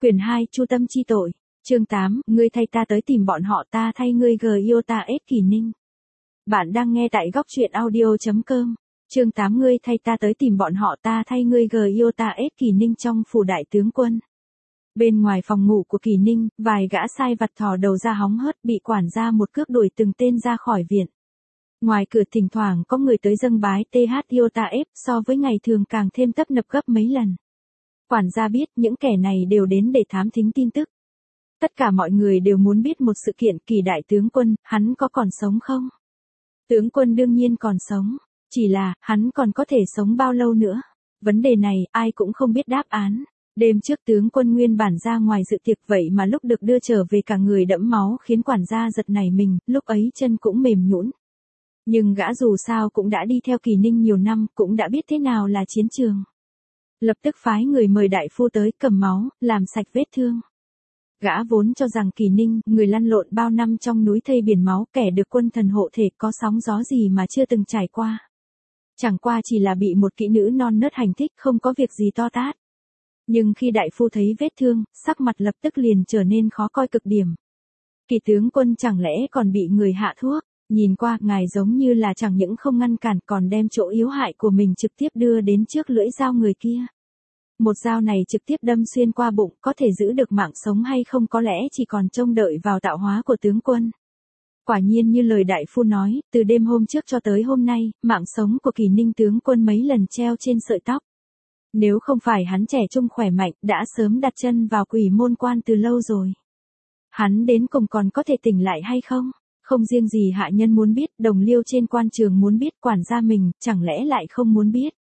Quyển 2 Chu tâm chi tội. Chương 8, ngươi thay ta tới tìm bọn họ, ta thay ngươi Giota S Kỳ Ninh. Bạn đang nghe tại góc truyện audio.com. Chương 8, ngươi thay ta tới tìm bọn họ, ta thay ngươi Giota S Kỳ Ninh. Trong phủ đại tướng quân. Bên ngoài phòng ngủ của Kỳ Ninh, vài gã sai vặt thò đầu ra hóng hớt, bị quản gia một cước đuổi từng tên ra khỏi viện. Ngoài cửa thỉnh thoảng có người tới dâng bái TH Giota F, so với ngày thường càng thêm tấp nập gấp mấy lần. Quản gia biết những kẻ này đều đến để thám thính tin tức. Tất cả mọi người đều muốn biết một sự kiện, Kỳ đại tướng quân, hắn có còn sống không? Tướng quân đương nhiên còn sống, chỉ là, hắn còn có thể sống bao lâu nữa? Vấn đề này, ai cũng không biết đáp án. Đêm trước tướng quân nguyên bản ra ngoài dự tiệc, vậy mà lúc được đưa trở về cả người đẫm máu khiến quản gia giật nảy mình, lúc ấy chân cũng mềm nhũn. Nhưng gã dù sao cũng đã đi theo Kỳ Ninh nhiều năm, cũng đã biết thế nào là chiến trường. Lập tức phái người mời đại phu tới cầm máu, làm sạch vết thương. Gã vốn cho rằng Kỳ Ninh, người lăn lộn bao năm trong núi thây biển máu, kẻ được quân thần hộ thể, có sóng gió gì mà chưa từng trải qua. Chẳng qua chỉ là bị một kỹ nữ non nớt hành thích, không có việc gì to tát. Nhưng khi đại phu thấy vết thương, sắc mặt lập tức liền trở nên khó coi cực điểm. Kỳ tướng quân chẳng lẽ còn bị người hạ thuốc? Nhìn qua, ngài giống như là chẳng những không ngăn cản, còn đem chỗ yếu hại của mình trực tiếp đưa đến trước lưỡi dao người kia. Một dao này trực tiếp đâm xuyên qua bụng, có thể giữ được mạng sống hay không có lẽ chỉ còn trông đợi vào tạo hóa của tướng quân. Quả nhiên như lời đại phu nói, từ đêm hôm trước cho tới hôm nay, mạng sống của Kỳ Ninh tướng quân mấy lần treo trên sợi tóc. Nếu không phải hắn trẻ trung khỏe mạnh, đã sớm đặt chân vào Quỷ Môn Quan từ lâu rồi. Hắn đến cùng còn có thể tỉnh lại hay không? Không riêng gì hạ nhân muốn biết, đồng liêu trên quan trường muốn biết, quản gia mình, chẳng lẽ lại không muốn biết.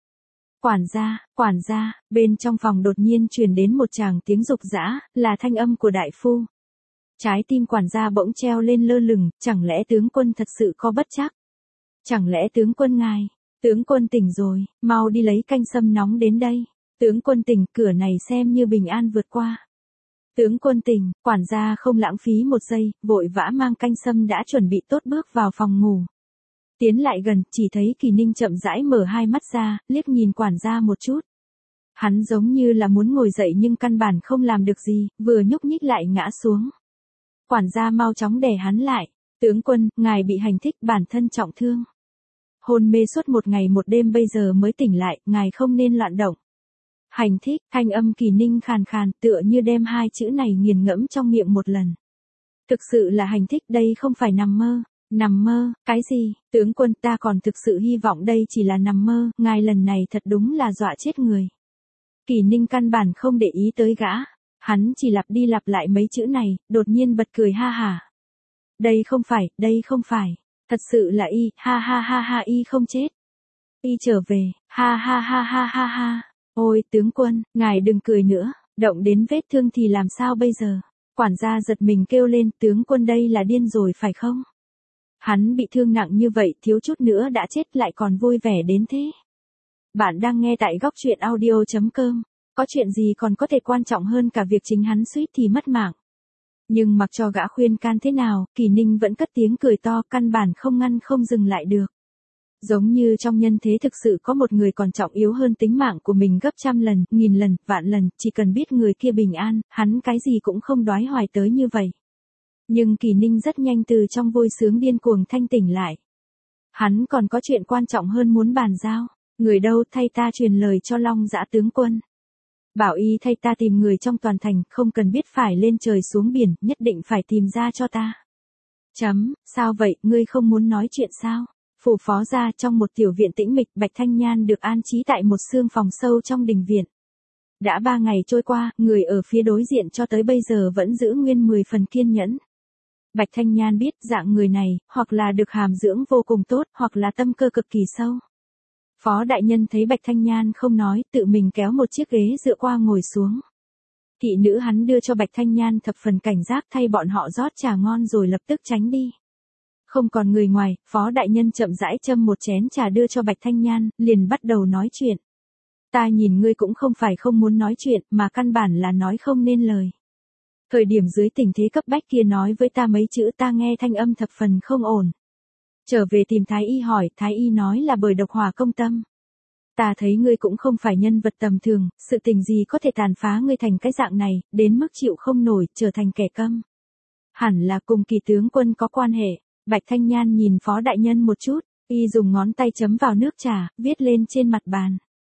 Quản gia, bên trong phòng đột nhiên truyền đến một tràng tiếng rục rã, là thanh âm của đại phu. Trái tim quản gia bỗng treo lên lơ lửng, chẳng lẽ tướng quân thật sự có bất trắc? Chẳng lẽ tướng quân tỉnh rồi, mau đi lấy canh sâm nóng đến đây. Tướng quân tỉnh, cửa này xem như bình an vượt qua. Tướng quân tỉnh, quản gia không lãng phí một giây, vội vã mang canh sâm đã chuẩn bị tốt bước vào phòng ngủ. Tiến lại gần, chỉ thấy Kỳ Ninh chậm rãi mở hai mắt ra, liếc nhìn quản gia một chút. Hắn giống như là muốn ngồi dậy nhưng căn bản không làm được gì, vừa nhúc nhích lại ngã xuống. Quản gia mau chóng đè hắn lại. Tướng quân, ngài bị hành thích, bản thân trọng thương. Hôn mê suốt một ngày một đêm, bây giờ mới tỉnh lại, ngài không nên loạn động. Hành thích, thanh âm Kỳ Ninh khàn khàn, tựa như đem hai chữ này nghiền ngẫm trong miệng một lần. Thực sự là hành thích, đây không phải nằm mơ. Nằm mơ, cái gì? Tướng quân, ta còn thực sự hy vọng đây chỉ là nằm mơ, ngài lần này thật đúng là dọa chết người. Kỳ Ninh căn bản không để ý tới gã. Hắn chỉ lặp đi lặp lại mấy chữ này, đột nhiên bật cười ha hả. Đây không phải. Thật sự là y, ha ha ha ha, y không chết. Y trở về, ha ha ha ha ha ha. Ôi tướng quân, ngài đừng cười nữa, động đến vết thương thì làm sao bây giờ? Quản gia giật mình kêu lên, tướng quân đây là điên rồi phải không? Hắn bị thương nặng như vậy, thiếu chút nữa đã chết lại còn vui vẻ đến thế. Bạn đang nghe tại góc truyện audio.com. Có chuyện gì còn có thể quan trọng hơn cả việc chính hắn suýt thì mất mạng. Nhưng mặc cho gã khuyên can thế nào, Kỳ Ninh vẫn cất tiếng cười to, căn bản không ngăn không dừng lại được. Giống như trong nhân thế thực sự có một người còn trọng yếu hơn tính mạng của mình gấp trăm lần, nghìn lần, vạn lần, chỉ cần biết người kia bình an, hắn cái gì cũng không đoái hoài tới như vậy. Nhưng Kỳ Ninh rất nhanh từ trong vui sướng điên cuồng thanh tỉnh lại. Hắn còn có chuyện quan trọng hơn muốn bàn giao. Người đâu, thay ta truyền lời cho Long Dã tướng quân. Bảo y thay ta tìm người trong toàn thành, không cần biết phải lên trời xuống biển, nhất định phải tìm ra cho ta. Sao vậy, ngươi không muốn nói chuyện sao? Phủ phó gia, trong một tiểu viện tĩnh mịch, Bạch Thanh Nhan được an trí tại một xương phòng sâu trong đình viện. Đã 3 ngày trôi qua, người ở phía đối diện cho tới bây giờ vẫn giữ nguyên 10 phần kiên nhẫn. Bạch Thanh Nhan biết dạng người này, hoặc là được hàm dưỡng vô cùng tốt, hoặc là tâm cơ cực kỳ sâu. Phó đại nhân thấy Bạch Thanh Nhan không nói, tự mình kéo một chiếc ghế dựa qua ngồi xuống. Thị nữ hắn đưa cho Bạch Thanh Nhan thập phần cảnh giác, thay bọn họ rót trà ngon rồi lập tức tránh đi. Không còn người ngoài, phó đại nhân chậm rãi châm một chén trà đưa cho Bạch Thanh Nhan, liền bắt đầu nói chuyện. Ta nhìn ngươi cũng không phải không muốn nói chuyện, mà căn bản là nói không nên lời. Thời điểm dưới tình thế cấp bách kia nói với ta mấy chữ, ta nghe thanh âm thập phần không ổn. Trở về tìm Thái y hỏi, Thái y nói là bởi độc hỏa công tâm. Ta thấy ngươi cũng không phải nhân vật tầm thường, sự tình gì có thể tàn phá ngươi thành cái dạng này, đến mức chịu không nổi, trở thành kẻ câm. Hẳn là cùng Kỳ tướng quân có quan hệ. Bạch Thanh Nhan nhìn Phó đại nhân một chút, y dùng ngón tay chấm vào nước trà, viết lên trên mặt bàn.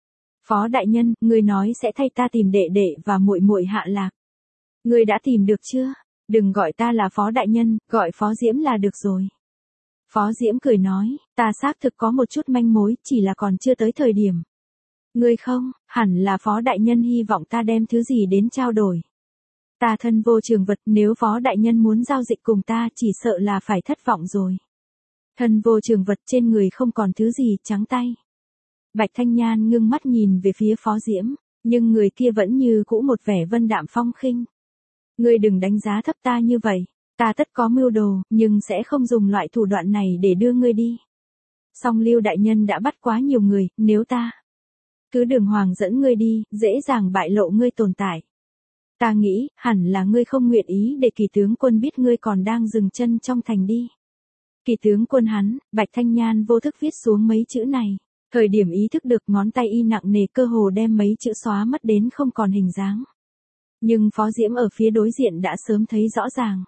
Phó đại nhân, ngươi nói sẽ thay ta tìm đệ đệ và muội muội Hạ Lạc. Ngươi đã tìm được chưa? Đừng gọi ta là Phó đại nhân, gọi Phó Diễm là được rồi. Phó Diễm cười nói, ta xác thực có một chút manh mối, chỉ là còn chưa tới thời điểm. Ngươi không, hẳn là Phó đại nhân hy vọng ta đem thứ gì đến trao đổi. Ta thân vô trường vật, nếu Phó đại nhân muốn giao dịch cùng ta chỉ sợ là phải thất vọng rồi. Thân vô trường vật, trên người không còn thứ gì, trắng tay. Bạch Thanh Nhan ngưng mắt nhìn về phía Phó Diễm, nhưng người kia vẫn như cũ một vẻ vân đạm phong khinh. Ngươi đừng đánh giá thấp ta như vậy, ta tất có mưu đồ, nhưng sẽ không dùng loại thủ đoạn này để đưa ngươi đi. Song Lưu đại nhân đã bắt quá nhiều người, nếu ta cứ đường hoàng dẫn ngươi đi, dễ dàng bại lộ ngươi tồn tại. Ta nghĩ, hẳn là ngươi không nguyện ý để Kỳ tướng quân biết ngươi còn đang dừng chân trong thành đi. Kỳ tướng quân hắn, Bạch Thanh Nhan vô thức viết xuống mấy chữ này. Thời điểm ý thức được ngón tay y nặng nề cơ hồ đem mấy chữ xóa mất đến không còn hình dáng. Nhưng Phó Diễm ở phía đối diện đã sớm thấy rõ ràng.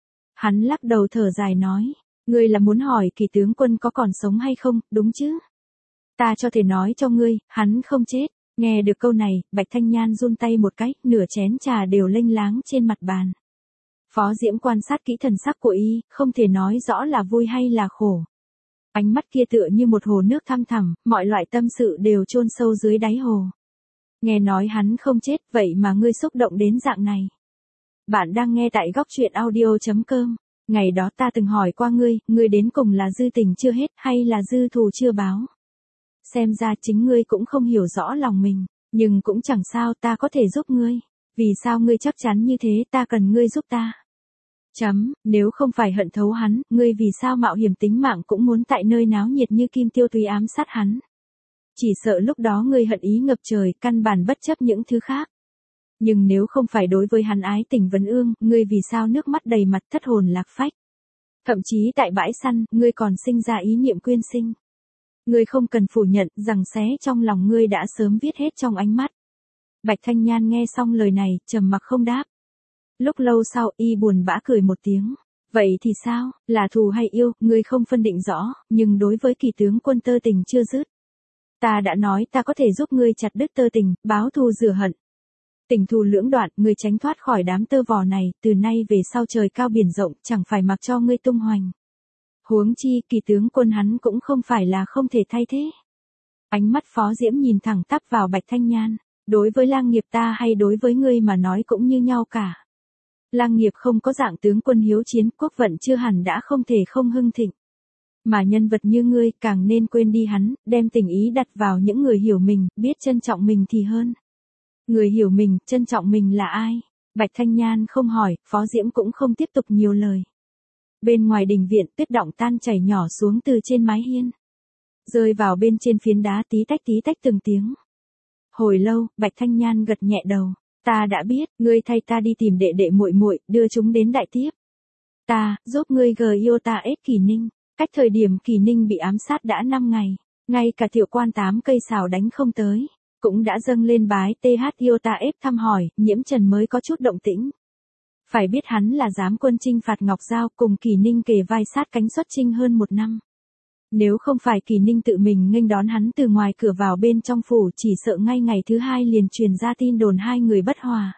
Hắn lắc đầu thở dài nói, ngươi là muốn hỏi Kỳ tướng quân có còn sống hay không, đúng chứ? Ta cho thể nói cho ngươi, hắn không chết. Nghe được câu này, Bạch Thanh Nhan run tay một cái, nửa chén trà đều lênh láng trên mặt bàn. Phó Diễm quan sát kỹ thần sắc của y, không thể nói rõ là vui hay là khổ. Ánh mắt kia tựa như một hồ nước thăm thẳm, mọi loại tâm sự đều chôn sâu dưới đáy hồ. Nghe nói hắn không chết, vậy mà ngươi xúc động đến dạng này. Bạn đang nghe tại góc truyện audio.com. Ngày đó ta từng hỏi qua ngươi đến cùng là dư tình chưa hết hay là dư thù chưa báo. Xem ra chính ngươi cũng không hiểu rõ lòng mình, nhưng cũng chẳng sao, ta có thể giúp ngươi. Vì sao ngươi chắc chắn như thế, ta cần ngươi giúp ta. Nếu không phải hận thấu hắn, ngươi vì sao mạo hiểm tính mạng cũng muốn tại nơi náo nhiệt như Kim Tiêu Túy ám sát hắn. Chỉ sợ lúc đó ngươi hận ý ngập trời, căn bản bất chấp những thứ khác. Nhưng nếu không phải đối với hắn ái tình vấn ương, ngươi vì sao nước mắt đầy mặt thất hồn lạc phách. Thậm chí tại bãi săn, ngươi còn sinh ra ý niệm quyên sinh. Ngươi không cần phủ nhận rằng xé trong lòng ngươi đã sớm viết hết trong ánh mắt. Bạch Thanh Nhan nghe xong lời này, trầm mặc không đáp. Lúc lâu sau, y buồn bã cười một tiếng. Vậy thì sao, là thù hay yêu, ngươi không phân định rõ, nhưng đối với Kỳ tướng quân tơ tình chưa dứt. Ta đã nói ta có thể giúp ngươi chặt đứt tơ tình, báo thù rửa hận. Tình thù lưỡng đoạn, ngươi tránh thoát khỏi đám tơ vò này, từ nay về sau trời cao biển rộng, chẳng phải mặc cho ngươi tung hoành. Huống chi, Kỳ tướng quân hắn cũng không phải là không thể thay thế. Ánh mắt Phó Diễm nhìn thẳng tắp vào Bạch Thanh Nhan. Đối với Lang Nghiệp ta hay đối với ngươi mà nói cũng như nhau cả. Lang Nghiệp không có dạng tướng quân hiếu chiến, quốc vận chưa hẳn đã không thể không hưng thịnh. Mà nhân vật như ngươi càng nên quên đi hắn, đem tình ý đặt vào những người hiểu mình, biết trân trọng mình thì hơn. Người hiểu mình, trân trọng mình là ai? Bạch Thanh Nhan không hỏi, Phó Diễm cũng không tiếp tục nhiều lời. Bên ngoài đình viện, tuyết đọng tan chảy nhỏ xuống từ trên mái hiên. Rơi vào bên trên phiến đá tí tách từng tiếng. Hồi lâu, Bạch Thanh Nhan gật nhẹ đầu. Ta đã biết, ngươi thay ta đi tìm đệ đệ muội muội, đưa chúng đến đại tiếp. Ta, giúp ngươi Giota S Kỳ Ninh. Cách thời điểm Kỳ Ninh bị ám sát đã 5 ngày. Ngay cả Thiệu Quan 8 cây sào đánh không tới. Cũng đã dâng lên bái TH Giota S thăm hỏi, Nhiễm Trần mới có chút động tĩnh. Phải biết hắn là giám quân chinh phạt Ngọc Giao cùng Kỳ Ninh kề vai sát cánh xuất chinh hơn 1 năm. Nếu không phải Kỳ Ninh tự mình nghênh đón hắn từ ngoài cửa vào bên trong phủ, chỉ sợ ngay ngày thứ 2 liền truyền ra tin đồn hai người bất hòa.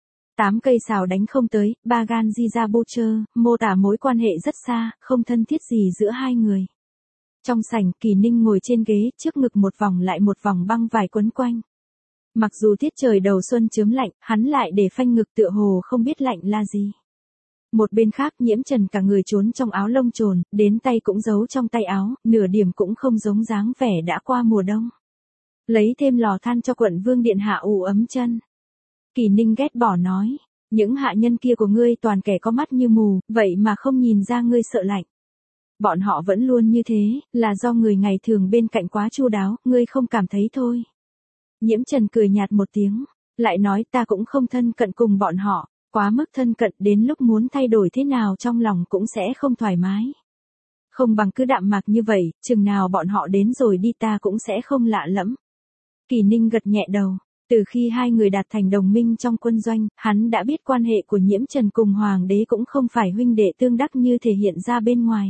8 cây sào đánh không tới, Bagan Jiza Butcher, mô tả mối quan hệ rất xa, không thân thiết gì giữa hai người. Trong sảnh, Kỳ Ninh ngồi trên ghế, trước ngực một vòng lại một vòng băng vải quấn quanh. Mặc dù tiết trời đầu xuân chớm lạnh, hắn lại để phanh ngực tựa hồ không biết lạnh là gì. Một bên khác, Nhiễm Trần cả người trốn trong áo lông trồn, đến tay cũng giấu trong tay áo, nửa điểm cũng không giống dáng vẻ đã qua mùa đông. Lấy thêm lò than cho quận vương điện hạ ủ ấm chân. Kỳ Ninh ghét bỏ nói, những hạ nhân kia của ngươi toàn kẻ có mắt như mù, vậy mà không nhìn ra ngươi sợ lạnh. Bọn họ vẫn luôn như thế, là do người ngày thường bên cạnh quá chu đáo, ngươi không cảm thấy thôi. Nhiễm Trần cười nhạt một tiếng, lại nói ta cũng không thân cận cùng bọn họ. Quá mức thân cận đến lúc muốn thay đổi thế nào trong lòng cũng sẽ không thoải mái. Không bằng cứ đạm mạc như vậy, chừng nào bọn họ đến rồi đi ta cũng sẽ không lạ lẫm. Kỳ Ninh gật nhẹ đầu. Từ khi hai người đạt thành đồng minh trong quân doanh, hắn đã biết quan hệ của Nhiễm Trần cùng Hoàng đế cũng không phải huynh đệ tương đắc như thể hiện ra bên ngoài.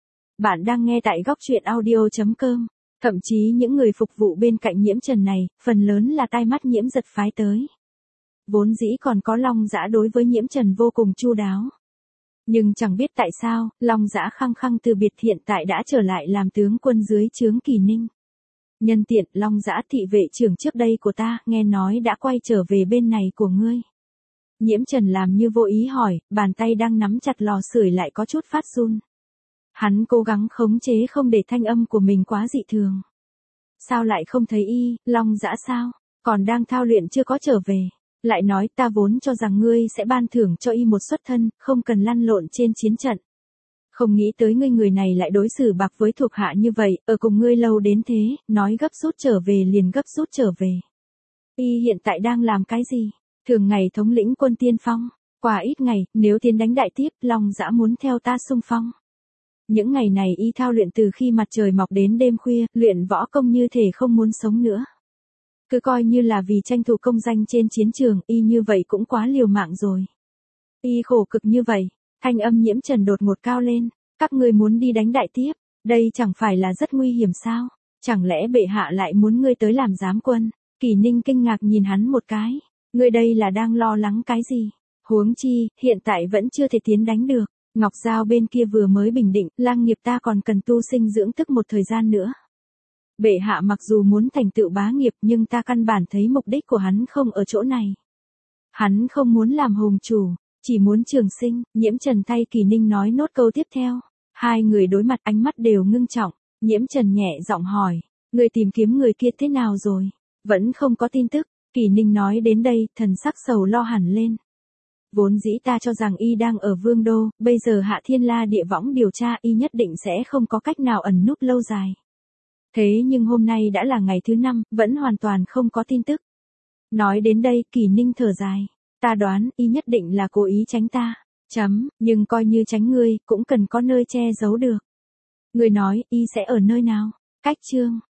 Bạn đang nghe tại góc truyện audio.com. Thậm chí những người phục vụ bên cạnh Nhiễm Trần này, phần lớn là tai mắt Nhiễm Giật phái tới. Vốn dĩ còn có Long Dã đối với Nhiễm Trần vô cùng chu đáo. Nhưng chẳng biết tại sao, Long Dã khăng khăng từ biệt hiện tại đã trở lại làm tướng quân dưới trướng Kỳ Ninh. Nhân tiện, Long Dã thị vệ trưởng trước đây của ta, nghe nói đã quay trở về bên này của ngươi. Nhiễm Trần làm như vô ý hỏi, bàn tay đang nắm chặt lò sưởi lại có chút phát run. Hắn cố gắng khống chế không để thanh âm của mình quá dị thường. Sao lại không thấy y, Long Dã sao? Còn đang thao luyện chưa có trở về. Lại nói ta vốn cho rằng ngươi sẽ ban thưởng cho y một xuất thân, không cần lăn lộn trên chiến trận. Không nghĩ tới ngươi người này lại đối xử bạc với thuộc hạ như vậy, ở cùng ngươi lâu đến thế, nói gấp rút trở về liền gấp rút trở về. Y hiện tại đang làm cái gì? Thường ngày thống lĩnh quân tiên phong. Qua ít ngày, nếu tiến đánh đại tiếp, Long Dã muốn theo ta xung phong. Những ngày này y thao luyện từ khi mặt trời mọc đến đêm khuya, luyện võ công như thể không muốn sống nữa. Cứ coi như là vì tranh thủ công danh trên chiến trường, y như vậy cũng quá liều mạng rồi. Y khổ cực như vậy, thanh âm Nhiễm Trần đột ngột cao lên, các ngươi muốn đi đánh đại tiếp, đây chẳng phải là rất nguy hiểm sao? Chẳng lẽ bệ hạ lại muốn ngươi tới làm giám quân? Kỳ Ninh kinh ngạc nhìn hắn một cái, ngươi đây là đang lo lắng cái gì? Huống chi, hiện tại vẫn chưa thể tiến đánh được. Ngọc Giao bên kia vừa mới bình định, Lang nghiệp ta còn cần tu sinh dưỡng tức một thời gian nữa. Bệ hạ mặc dù muốn thành tựu bá nghiệp nhưng ta căn bản thấy mục đích của hắn không ở chỗ này. Hắn không muốn làm hùng chủ, chỉ muốn trường sinh. Nhiễm Trần thay Kỳ Ninh nói nốt câu tiếp theo. Hai người đối mặt ánh mắt đều ngưng trọng. Nhiễm Trần nhẹ giọng hỏi, người tìm kiếm người kia thế nào rồi? Vẫn không có tin tức. Kỳ Ninh nói đến đây, thần sắc sầu lo hẳn lên. Vốn dĩ ta cho rằng y đang ở Vương Đô, bây giờ Hạ Thiên La Địa Võng điều tra y nhất định sẽ không có cách nào ẩn núp lâu dài. Thế nhưng hôm nay đã là ngày thứ 5, vẫn hoàn toàn không có tin tức. Nói đến đây, Kỳ Ninh thở dài. Ta đoán y nhất định là cố ý tránh ta. Nhưng coi như tránh ngươi, cũng cần có nơi che giấu được. Ngươi nói y sẽ ở nơi nào? Cách Chương.